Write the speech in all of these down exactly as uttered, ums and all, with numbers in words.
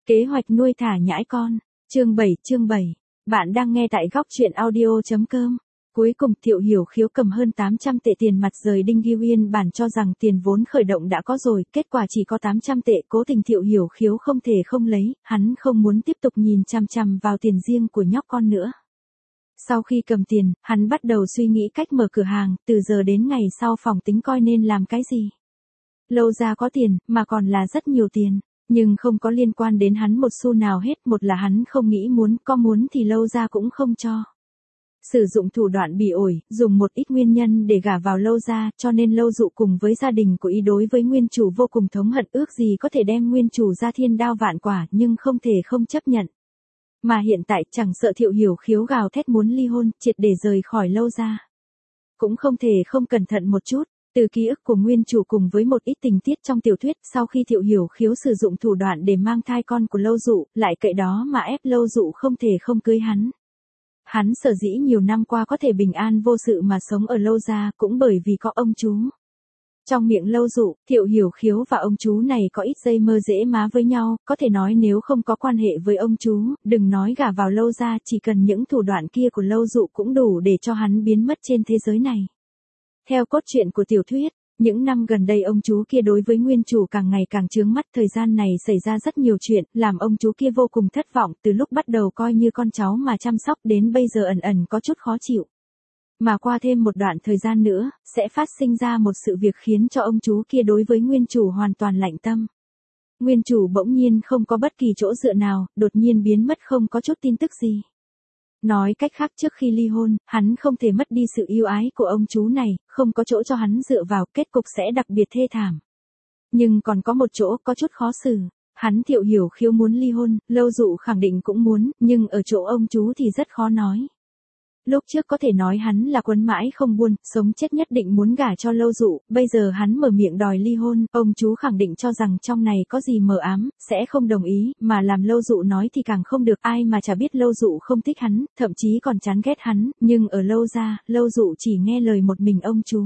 Kế hoạch nuôi thả nhãi con. Chương bảy, chương bảy. Bạn đang nghe tại góc truyện audio chấm com. Cuối cùng Thiệu Hiểu Khiếu cầm hơn tám trăm tệ tiền mặt rời Đinh Ghi Uyên bản cho rằng tiền vốn khởi động đã có rồi, kết quả chỉ có tám trăm tệ, cố tình Thiệu Hiểu Khiếu không thể không lấy, hắn không muốn tiếp tục nhìn chằm chằm vào tiền riêng của nhóc con nữa. Sau khi cầm tiền, hắn bắt đầu suy nghĩ cách mở cửa hàng, từ giờ đến ngày sau phòng tính coi nên làm cái gì. Lâu ra có tiền, mà còn là rất nhiều tiền. Nhưng không có liên quan đến hắn một xu nào hết, một là hắn không nghĩ muốn, có muốn thì Lâu ra cũng không cho. Sử dụng thủ đoạn bỉ ổi, dùng một ít nguyên nhân để gả vào Lâu ra, cho nên Lâu Dụ cùng với gia đình của y đối với nguyên chủ vô cùng thống hận, ước gì có thể đem nguyên chủ ra thiên đao vạn quả, nhưng không thể không chấp nhận. Mà hiện tại chẳng sợ Thiệu Hiểu Khiếu gào thét muốn ly hôn, triệt để rời khỏi Lâu ra. Cũng không thể không cẩn thận một chút. Từ ký ức của nguyên chủ cùng với một ít tình tiết trong tiểu thuyết, sau khi Thiệu Hiểu Khiếu sử dụng thủ đoạn để mang thai con của Lâu Dụ, lại cậy đó mà ép Lâu Dụ không thể không cưới hắn. Hắn sở dĩ nhiều năm qua có thể bình an vô sự mà sống ở Lâu gia, cũng bởi vì có ông chú. Trong miệng Lâu Dụ, Thiệu Hiểu Khiếu và ông chú này có ít dây mơ dễ má với nhau, có thể nói nếu không có quan hệ với ông chú, đừng nói gả vào Lâu gia, chỉ cần những thủ đoạn kia của Lâu Dụ cũng đủ để cho hắn biến mất trên thế giới này. Theo cốt truyện của tiểu thuyết, những năm gần đây ông chú kia đối với nguyên chủ càng ngày càng chướng mắt, thời gian này xảy ra rất nhiều chuyện, làm ông chú kia vô cùng thất vọng, từ lúc bắt đầu coi như con cháu mà chăm sóc đến bây giờ ẩn ẩn có chút khó chịu. Mà qua thêm một đoạn thời gian nữa, sẽ phát sinh ra một sự việc khiến cho ông chú kia đối với nguyên chủ hoàn toàn lạnh tâm. Nguyên chủ bỗng nhiên không có bất kỳ chỗ dựa nào, đột nhiên biến mất không có chút tin tức gì. Nói cách khác trước khi ly hôn, hắn không thể mất đi sự yêu ái của ông chú này, không có chỗ cho hắn dựa vào, kết cục sẽ đặc biệt thê thảm. Nhưng còn có một chỗ có chút khó xử, hắn Thiệu Hiểu Khiếu muốn ly hôn, Lâu Dụ khẳng định cũng muốn, nhưng ở chỗ ông chú thì rất khó nói. Lúc trước có thể nói hắn là quấn mãi không buông, sống chết nhất định muốn gả cho Lâu Dụ, bây giờ hắn mở miệng đòi ly hôn, ông chú khẳng định cho rằng trong này có gì mờ ám, sẽ không đồng ý, mà làm Lâu Dụ nói thì càng không được, ai mà chả biết Lâu Dụ không thích hắn, thậm chí còn chán ghét hắn, nhưng ở Lâu gia, Lâu Dụ chỉ nghe lời một mình ông chú.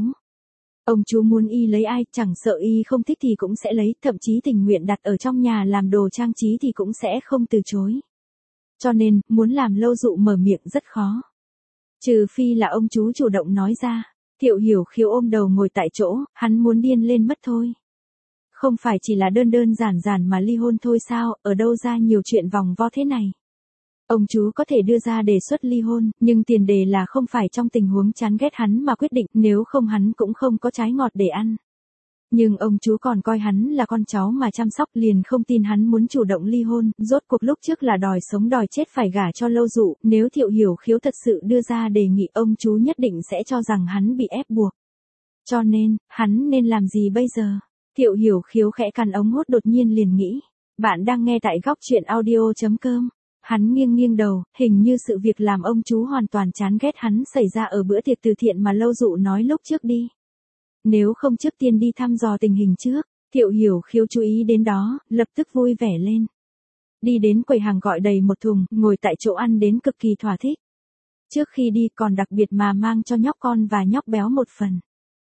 Ông chú muốn y lấy ai, chẳng sợ y không thích thì cũng sẽ lấy, thậm chí tình nguyện đặt ở trong nhà làm đồ trang trí thì cũng sẽ không từ chối. Cho nên, muốn làm Lâu Dụ mở miệng rất khó. Trừ phi là ông chú chủ động nói ra. Thiệu Hiểu Khiếu ôm đầu ngồi tại chỗ, hắn muốn điên lên mất thôi. Không phải chỉ là đơn đơn giản giản mà ly hôn thôi sao, ở đâu ra nhiều chuyện vòng vo thế này. Ông chú có thể đưa ra đề xuất ly hôn, nhưng tiền đề là không phải trong tình huống chán ghét hắn mà quyết định, nếu không hắn cũng không có trái ngọt để ăn. Nhưng ông chú còn coi hắn là con cháu mà chăm sóc, liền không tin hắn muốn chủ động ly hôn, rốt cuộc lúc trước là đòi sống đòi chết phải gả cho Lâu Dụ, nếu Thiệu Hiểu Khiếu thật sự đưa ra đề nghị ông chú nhất định sẽ cho rằng hắn bị ép buộc. Cho nên, hắn nên làm gì bây giờ? Thiệu Hiểu Khiếu khẽ cắn ống hút đột nhiên liền nghĩ. Bạn đang nghe tại góc truyện audio chấm com. Hắn nghiêng nghiêng đầu, hình như sự việc làm ông chú hoàn toàn chán ghét hắn xảy ra ở bữa tiệc từ thiện mà Lâu Dụ nói lúc trước đi. Nếu không trước tiên đi thăm dò tình hình trước, Thiệu Hiểu Khiếu chú ý đến đó, lập tức vui vẻ lên. Đi đến quầy hàng gọi đầy một thùng, ngồi tại chỗ ăn đến cực kỳ thỏa thích. Trước khi đi còn đặc biệt mà mang cho nhóc con và nhóc béo một phần.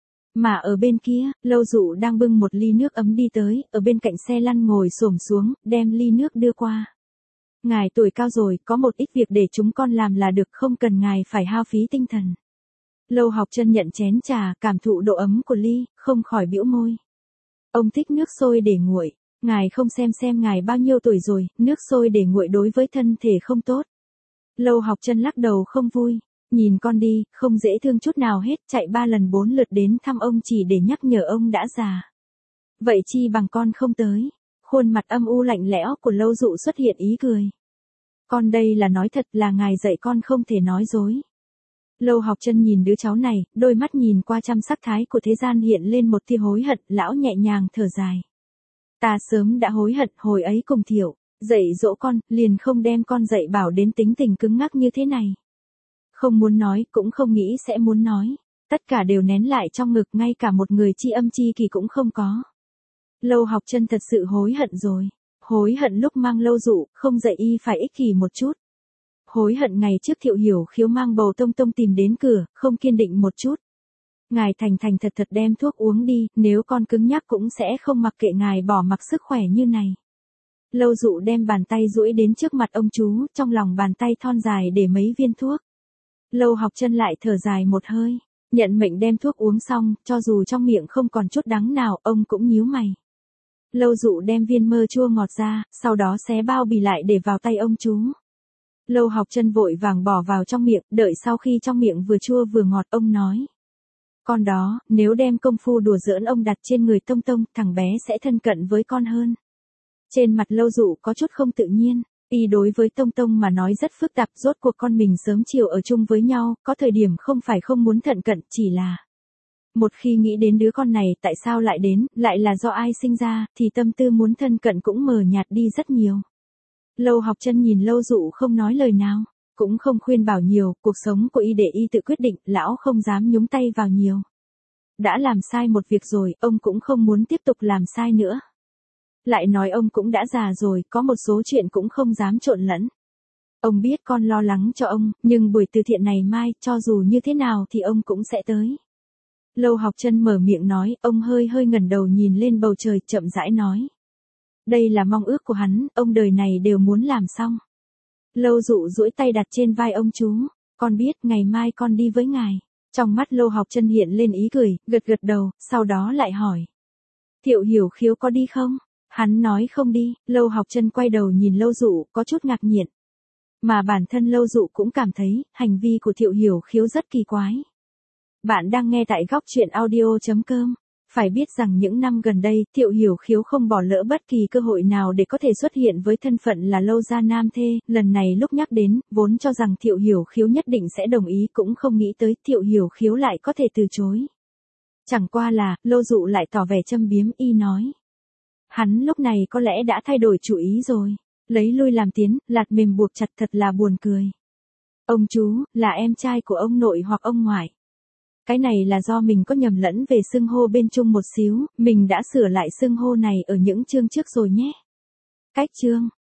Mà ở bên kia, Lâu Dụ đang bưng một ly nước ấm đi tới, ở bên cạnh xe lăn ngồi xổm xuống, đem ly nước đưa qua. Ngài tuổi cao rồi, có một ít việc để chúng con làm là được, không cần ngài phải hao phí tinh thần. Lâu Học Chân nhận chén trà, cảm thụ độ ấm của ly, không khỏi bĩu môi. Ông thích nước sôi để nguội, ngài không xem xem ngài bao nhiêu tuổi rồi, nước sôi để nguội đối với thân thể không tốt. Lâu Học Chân lắc đầu không vui, nhìn con đi, không dễ thương chút nào hết, chạy ba lần bốn lượt đến thăm ông chỉ để nhắc nhở ông đã già. Vậy chi bằng con không tới. Khuôn mặt âm u lạnh lẽo của Lâu Dụ xuất hiện ý cười. Con đây là nói thật, là ngài dạy con không thể nói dối. Lâu Học Chân nhìn đứa cháu này, đôi mắt nhìn qua trăm sắc thái của thế gian hiện lên một tia hối hận, lão nhẹ nhàng thở dài. Ta sớm đã hối hận, hồi ấy cùng Thiệu, dạy dỗ con, liền không đem con dạy bảo đến tính tình cứng ngắc như thế này. Không muốn nói, cũng không nghĩ sẽ muốn nói. Tất cả đều nén lại trong ngực, ngay cả một người tri âm tri kỳ cũng không có. Lâu Học Chân thật sự hối hận rồi. Hối hận lúc mang Lâu Dụ, không dạy y phải ích kỷ một chút. Hối hận ngày trước Thiệu Hiểu Khiếu mang bầu tông tông tìm đến cửa, không kiên định một chút. Ngài thành thành thật thật đem thuốc uống đi, nếu con cứng nhắc cũng sẽ không mặc kệ ngài bỏ mặc sức khỏe như này. Lâu Dụ đem bàn tay duỗi đến trước mặt ông chú, trong lòng bàn tay thon dài để mấy viên thuốc. Lâu Học Chân lại thở dài một hơi, nhận mệnh đem thuốc uống xong, cho dù trong miệng không còn chút đắng nào, ông cũng nhíu mày. Lâu Dụ đem viên mơ chua ngọt ra, sau đó xé bao bì lại để vào tay ông chú. Lâu Học Chân vội vàng bỏ vào trong miệng, đợi sau khi trong miệng vừa chua vừa ngọt, ông nói. Con đó, nếu đem công phu đùa giỡn ông đặt trên người Tông Tông, thằng bé sẽ thân cận với con hơn. Trên mặt Lâu Dụ có chút không tự nhiên, y đối với Tông Tông mà nói rất phức tạp, rốt cuộc con mình sớm chiều ở chung với nhau, có thời điểm không phải không muốn thận cận, chỉ là một khi nghĩ đến đứa con này tại sao lại đến, lại là do ai sinh ra, thì tâm tư muốn thân cận cũng mờ nhạt đi rất nhiều. Lâu Học Chân nhìn Lâu Dụ không nói lời nào, cũng không khuyên bảo nhiều, cuộc sống của y để y tự quyết định, lão không dám nhúng tay vào nhiều. Đã làm sai một việc rồi, ông cũng không muốn tiếp tục làm sai nữa. Lại nói ông cũng đã già rồi, có một số chuyện cũng không dám trộn lẫn. Ông biết con lo lắng cho ông, nhưng buổi từ thiện này mai, cho dù như thế nào thì ông cũng sẽ tới. Lâu Học Chân mở miệng nói, ông hơi hơi ngẩng đầu nhìn lên bầu trời, chậm rãi nói. Đây là mong ước của hắn, ông đời này đều muốn làm xong. Lâu Dụ duỗi tay đặt trên vai ông chú, con biết, ngày mai con đi với ngài. Trong mắt Lâu Học Chân hiện lên ý cười, gật gật đầu, sau đó lại hỏi. Thiệu Hiểu Khiếu có đi không? Hắn nói không đi. Lâu Học Chân quay đầu nhìn Lâu Dụ, có chút ngạc nhiên. Mà bản thân Lâu Dụ cũng cảm thấy, hành vi của Thiệu Hiểu Khiếu rất kỳ quái. Bạn đang nghe tại góc truyện audio chấm com. Phải biết rằng những năm gần đây, Thiệu Hiểu Khiếu không bỏ lỡ bất kỳ cơ hội nào để có thể xuất hiện với thân phận là Lâu gia nam thê, lần này lúc nhắc đến, vốn cho rằng Thiệu Hiểu Khiếu nhất định sẽ đồng ý, cũng không nghĩ tới Thiệu Hiểu Khiếu lại có thể từ chối. Chẳng qua là, Lâu Dụ lại tỏ vẻ châm biếm, y nói. Hắn lúc này có lẽ đã thay đổi chủ ý rồi, lấy lui làm tiến, lạt mềm buộc chặt, thật là buồn cười. Ông chú, là em trai của ông nội hoặc ông ngoại. Cái này là do mình có nhầm lẫn về xưng hô bên chung một xíu, mình đã sửa lại xưng hô này ở những chương trước rồi nhé. Cách chương